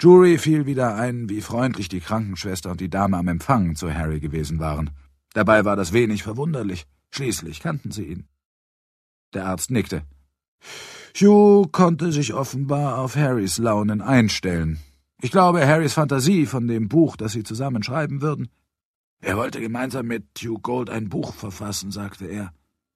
Jury fiel wieder ein, wie freundlich die Krankenschwester und die Dame am Empfang zu Harry gewesen waren. Dabei war das wenig verwunderlich. Schließlich kannten sie ihn. Der Arzt nickte. Hugh konnte sich offenbar auf Harrys Launen einstellen. Ich glaube, Harrys Fantasie von dem Buch, das sie zusammen schreiben würden. Er wollte gemeinsam mit Hugh Gold ein Buch verfassen, sagte er.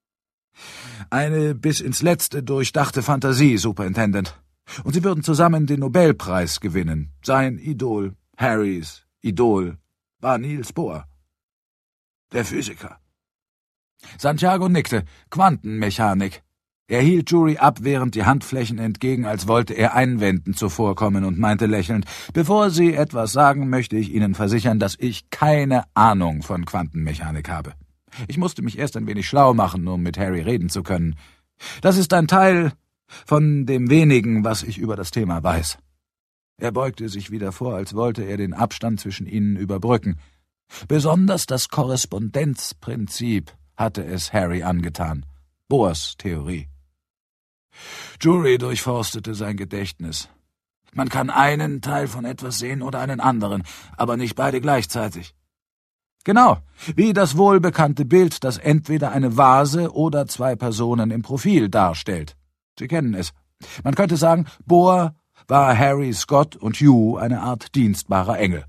Eine bis ins Letzte durchdachte Fantasie, Superintendent. Und sie würden zusammen den Nobelpreis gewinnen. Sein Idol, Harrys Idol, war Niels Bohr, der Physiker. Santiago nickte. Quantenmechanik. Er hielt Jury abwehrend die Handflächen entgegen, als wollte er Einwänden zuvorkommen und meinte lächelnd, »Bevor Sie etwas sagen, möchte ich Ihnen versichern, dass ich keine Ahnung von Quantenmechanik habe. Ich musste mich erst ein wenig schlau machen, um mit Harry reden zu können. Das ist ein Teil von dem wenigen, was ich über das Thema weiß.« Er beugte sich wieder vor, als wollte er den Abstand zwischen ihnen überbrücken. Besonders das Korrespondenzprinzip hatte es Harry angetan. Bohrs Theorie. Jury durchforstete sein Gedächtnis. Man kann einen Teil von etwas sehen oder einen anderen, aber nicht beide gleichzeitig. Genau, wie das wohlbekannte Bild, das entweder eine Vase oder zwei Personen im Profil darstellt. Sie kennen es. Man könnte sagen, Bohr war Harry, Scott und Hugh eine Art dienstbarer Engel.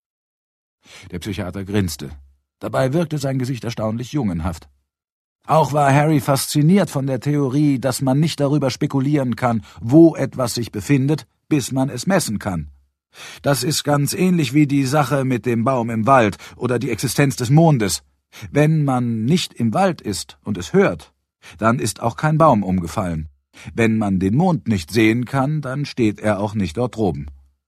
Der Psychiater grinste. Dabei wirkte sein Gesicht erstaunlich jungenhaft. Auch war Harry fasziniert von der Theorie, dass man nicht darüber spekulieren kann, wo etwas sich befindet, bis man es messen kann. Das ist ganz ähnlich wie die Sache mit dem Baum im Wald oder die Existenz des Mondes. Wenn man nicht im Wald ist und es hört, dann ist auch kein Baum umgefallen. Wenn man den Mond nicht sehen kann, dann steht er auch nicht dort droben.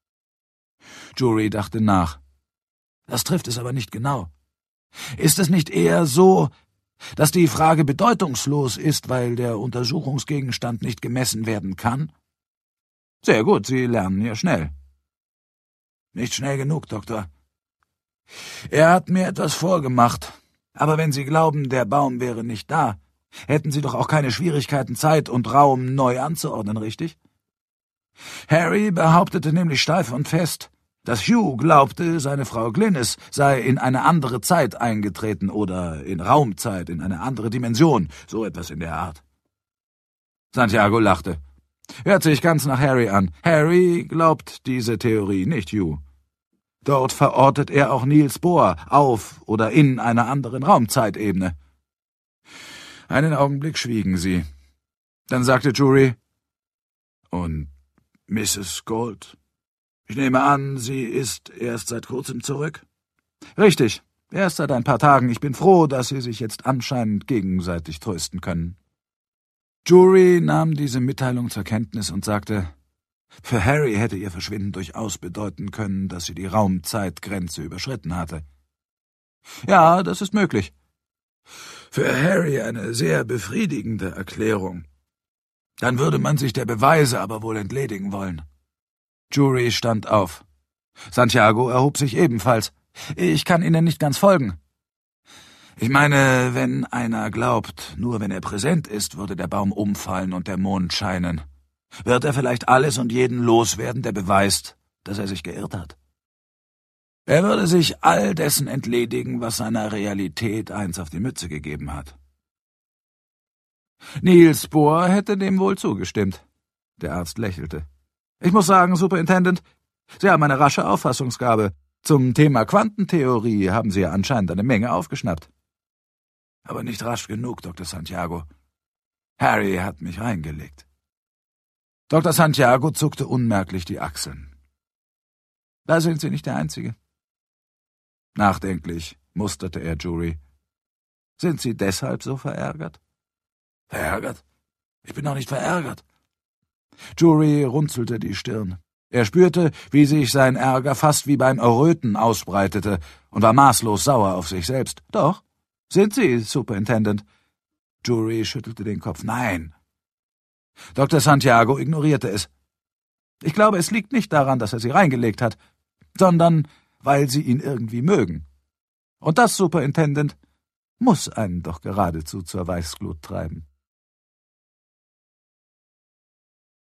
Jury dachte nach. Das trifft es aber nicht genau. Ist es nicht eher so, dass die Frage bedeutungslos ist, weil der Untersuchungsgegenstand nicht gemessen werden kann? Sehr gut, Sie lernen ja schnell. Nicht schnell genug, Doktor. Er hat mir etwas vorgemacht, aber wenn Sie glauben, der Baum wäre nicht da, hätten Sie doch auch keine Schwierigkeiten, Zeit und Raum neu anzuordnen, richtig? Harry behauptete nämlich steif und fest, dass Hugh glaubte, seine Frau Glynis sei in eine andere Zeit eingetreten oder in Raumzeit, in eine andere Dimension, so etwas in der Art. Santiago lachte. Hört sich ganz nach Harry an. Harry glaubt diese Theorie, nicht Hugh. Dort verortet er auch Niels Bohr auf oder in einer anderen Raumzeitebene. Einen Augenblick schwiegen sie. Dann sagte Jury, »Und Mrs. Gold? Ich nehme an, sie ist erst seit kurzem zurück?« »Richtig, erst seit ein paar Tagen. Ich bin froh, dass Sie sich jetzt anscheinend gegenseitig trösten können.« Jury nahm diese Mitteilung zur Kenntnis und sagte, für Harry hätte ihr Verschwinden durchaus bedeuten können, dass sie die Raumzeitgrenze überschritten hatte. »Ja, das ist möglich.« »Für Harry eine sehr befriedigende Erklärung. Dann würde man sich der Beweise aber wohl entledigen wollen.« Jury stand auf. Santiago erhob sich ebenfalls. »Ich kann Ihnen nicht ganz folgen.« »Ich meine, wenn einer glaubt, nur wenn er präsent ist, würde der Baum umfallen und der Mond scheinen, wird er vielleicht alles und jeden loswerden, der beweist, dass er sich geirrt hat. Er würde sich all dessen entledigen, was seiner Realität eins auf die Mütze gegeben hat.« Niels Bohr hätte dem wohl zugestimmt. Der Arzt lächelte. »Ich muss sagen, Superintendent, Sie haben eine rasche Auffassungsgabe. Zum Thema Quantentheorie haben Sie ja anscheinend eine Menge aufgeschnappt.« »Aber nicht rasch genug, Dr. Santiago. Harry hat mich reingelegt.« Dr. Santiago zuckte unmerklich die Achseln. »Da sind Sie nicht der Einzige.« Nachdenklich musterte er Jury. »Sind Sie deshalb so verärgert?« »Verärgert? Ich bin doch nicht verärgert.« Jury runzelte die Stirn. Er spürte, wie sich sein Ärger fast wie beim Erröten ausbreitete und war maßlos sauer auf sich selbst. »Doch, sind Sie, Superintendent?« Jury schüttelte den Kopf. »Nein.« Dr. Santiago ignorierte es. »Ich glaube, es liegt nicht daran, dass er Sie reingelegt hat, sondern weil Sie ihn irgendwie mögen. Und das, Superintendent, muss einen doch geradezu zur Weißglut treiben.«